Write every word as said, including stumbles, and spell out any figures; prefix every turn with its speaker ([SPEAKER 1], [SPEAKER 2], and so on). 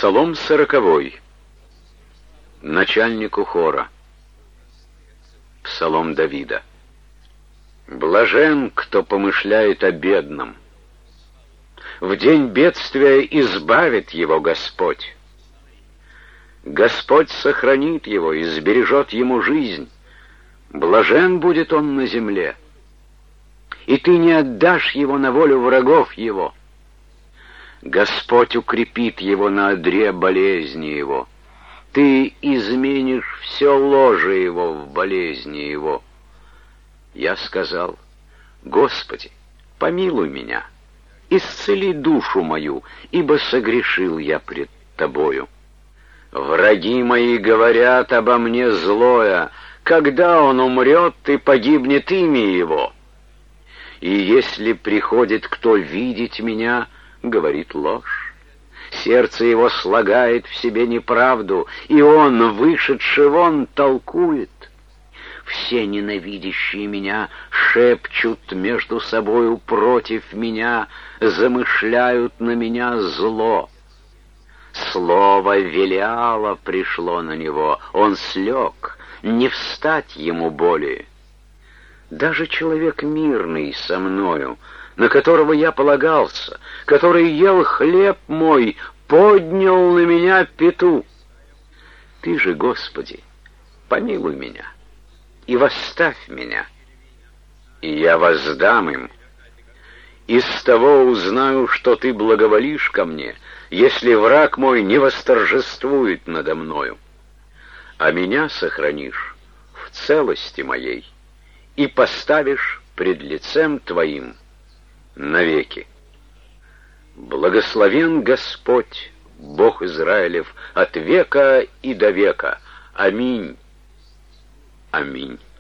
[SPEAKER 1] Псалом сороковой. Начальнику хора. Псалом Давида. Блажен, кто помышляет о бедном. В день бедствия избавит его Господь. Господь сохранит его и сбережет ему жизнь. Блажен будет он на земле. И ты не отдашь его на волю врагов его. Господь укрепит его на одре болезни его. Ты изменишь все ложе его в болезни его. Я сказал: Господи, помилуй меня, исцели душу мою, ибо согрешил я пред Тобою. Враги мои говорят обо мне злое, когда он умрет, и погибнет имя его. И если приходит кто видеть меня, говорит ложь. Сердце его слагает в себе неправду, и он, вышедший вон, толкует. Все ненавидящие меня шепчут между собою против меня, замышляют на меня зло. Слово Велиала пришло на него, он слег, не встать ему более. Даже человек мирный со мною, на которого я полагался, который ел хлеб мой, поднял на меня пету. Ты же, Господи, помилуй меня и восставь меня, и я воздам им. Из того узнаю, что Ты благоволишь ко мне, если враг мой не восторжествует надо мною. А меня сохранишь в целости моей и поставишь пред лицем Твоим навеки. Благословен Господь, Бог Израилев, от века и до века. Аминь. Аминь.